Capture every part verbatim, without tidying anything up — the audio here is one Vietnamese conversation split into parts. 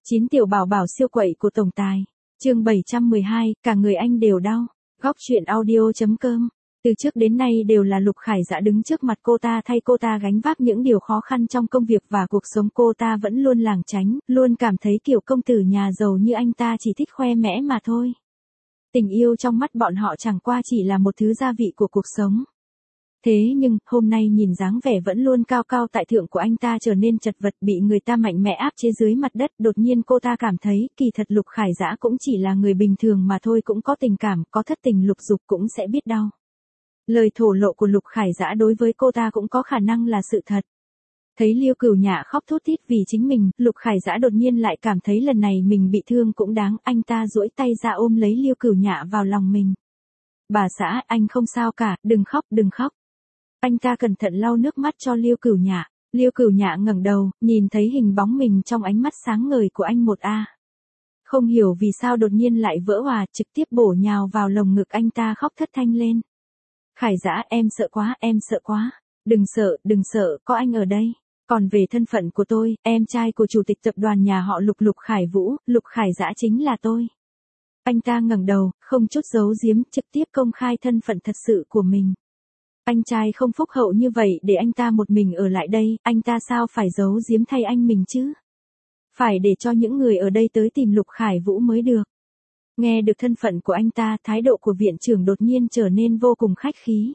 Chín tiểu bảo bảo siêu quậy của tổng tài. Chương bảy trăm mười hai, cả người anh đều đau. Góc truyện audio chấm com. Từ trước đến nay đều là Lục Khải Dã đứng trước mặt cô ta thay cô ta gánh vác những điều khó khăn trong công việc và cuộc sống, cô ta vẫn luôn lảng tránh, luôn cảm thấy kiểu công tử nhà giàu như anh ta chỉ thích khoe mẽ mà thôi. Tình yêu trong mắt bọn họ chẳng qua chỉ là một thứ gia vị của cuộc sống. Thế nhưng, hôm nay nhìn dáng vẻ vẫn luôn cao cao tại thượng của anh ta trở nên chật vật, bị người ta mạnh mẽ áp chế dưới mặt đất, đột nhiên cô ta cảm thấy, kỳ thật Lục Khải Dã cũng chỉ là người bình thường mà thôi, cũng có tình cảm, có thất tình lục dục cũng sẽ biết đau. Lời thổ lộ của Lục Khải Dã đối với cô ta cũng có khả năng là sự thật. Thấy Liêu Cửu Nhã khóc thút thít vì chính mình, Lục Khải Dã đột nhiên lại cảm thấy lần này mình bị thương cũng đáng, anh ta duỗi tay ra ôm lấy Liêu Cửu Nhã vào lòng mình. Bà xã, anh không sao cả, đừng khóc, đừng khóc. Anh ta cẩn thận lau nước mắt cho Liêu Cửu Nhã. Liêu Cửu Nhã ngẩng đầu, nhìn thấy hình bóng mình trong ánh mắt sáng ngời của anh một a. Không hiểu vì sao đột nhiên lại vỡ òa, trực tiếp bổ nhào vào lồng ngực anh ta khóc thất thanh lên. Khải Dã, em sợ quá, em sợ quá. Đừng sợ, đừng sợ, có anh ở đây. Còn về thân phận của tôi, em trai của chủ tịch tập đoàn nhà họ Lục Lục Khải Vũ, Lục Khải Dã chính là tôi. Anh ta ngẩng đầu, không chút giấu giếm, trực tiếp công khai thân phận thật sự của mình. Anh trai không phúc hậu như vậy để anh ta một mình ở lại đây, anh ta sao phải giấu giếm thay anh mình chứ? Phải để cho những người ở đây tới tìm Lục Khải Vũ mới được. Nghe được thân phận của anh ta, thái độ của viện trưởng đột nhiên trở nên vô cùng khách khí.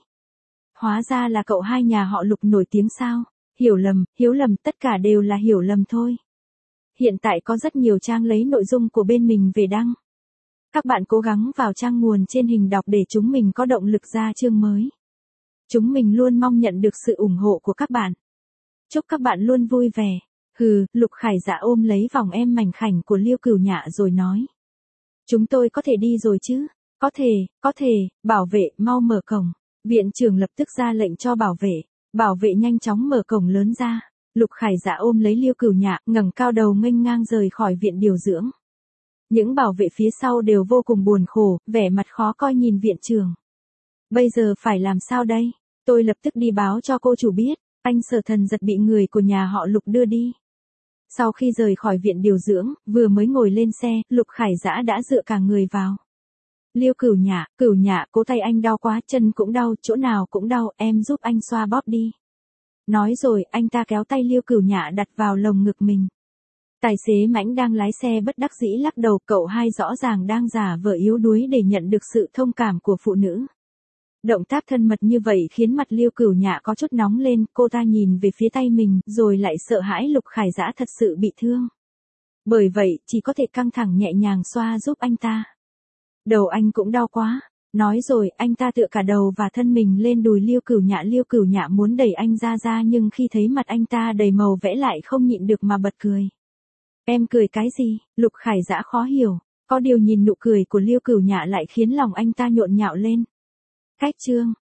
Hóa ra là cậu hai nhà họ Lục nổi tiếng sao? Hiểu lầm, hiếu lầm, tất cả đều là hiểu lầm thôi. Hiện tại có rất nhiều trang lấy nội dung của bên mình về đăng. Các bạn cố gắng vào trang nguồn trên hình đọc để chúng mình có động lực ra chương mới. Chúng mình luôn mong nhận được sự ủng hộ của các bạn. Chúc các bạn luôn vui vẻ. Hừ, Lục Khải Dã ôm lấy vòng em mảnh khảnh của Liêu Cửu Nhã rồi nói. Chúng tôi có thể đi rồi chứ? Có thể, có thể, bảo vệ, mau mở cổng. Viện trưởng lập tức ra lệnh cho bảo vệ. Bảo vệ nhanh chóng mở cổng lớn ra. Lục Khải Dã ôm lấy Liêu Cửu Nhã, ngẩng cao đầu nghênh ngang rời khỏi viện điều dưỡng. Những bảo vệ phía sau đều vô cùng buồn khổ, vẻ mặt khó coi nhìn viện trưởng. Bây giờ phải làm sao đây? Tôi lập tức đi báo cho cô chủ biết, anh Sở Thần Giật bị người của nhà họ Lục đưa đi. Sau khi rời khỏi viện điều dưỡng, vừa mới ngồi lên xe, Lục Khải Dã đã dựa cả người vào. Liêu Cửu Nhã, Cửu Nhã, cố tay anh đau quá, chân cũng đau, chỗ nào cũng đau, em giúp anh xoa bóp đi. Nói rồi, anh ta kéo tay Liêu Cửu Nhã đặt vào lồng ngực mình. Tài xế Mãnh đang lái xe bất đắc dĩ lắc đầu, cậu hai rõ ràng đang giả vờ yếu đuối để nhận được sự thông cảm của phụ nữ. Động tác thân mật như vậy khiến mặt Liêu Cửu Nhã có chút nóng lên, cô ta nhìn về phía tay mình, rồi lại sợ hãi Lục Khải Dã thật sự bị thương. Bởi vậy, chỉ có thể căng thẳng nhẹ nhàng xoa giúp anh ta. Đầu anh cũng đau quá. Nói rồi, anh ta tựa cả đầu và thân mình lên đùi Liêu Cửu Nhã. Liêu Cửu Nhã muốn đẩy anh ra ra nhưng khi thấy mặt anh ta đầy màu vẽ lại không nhịn được mà bật cười. Em cười cái gì? Lục Khải Dã khó hiểu. Có điều nhìn nụ cười của Liêu Cửu Nhã lại khiến lòng anh ta nhộn nhạo lên. Cách chương.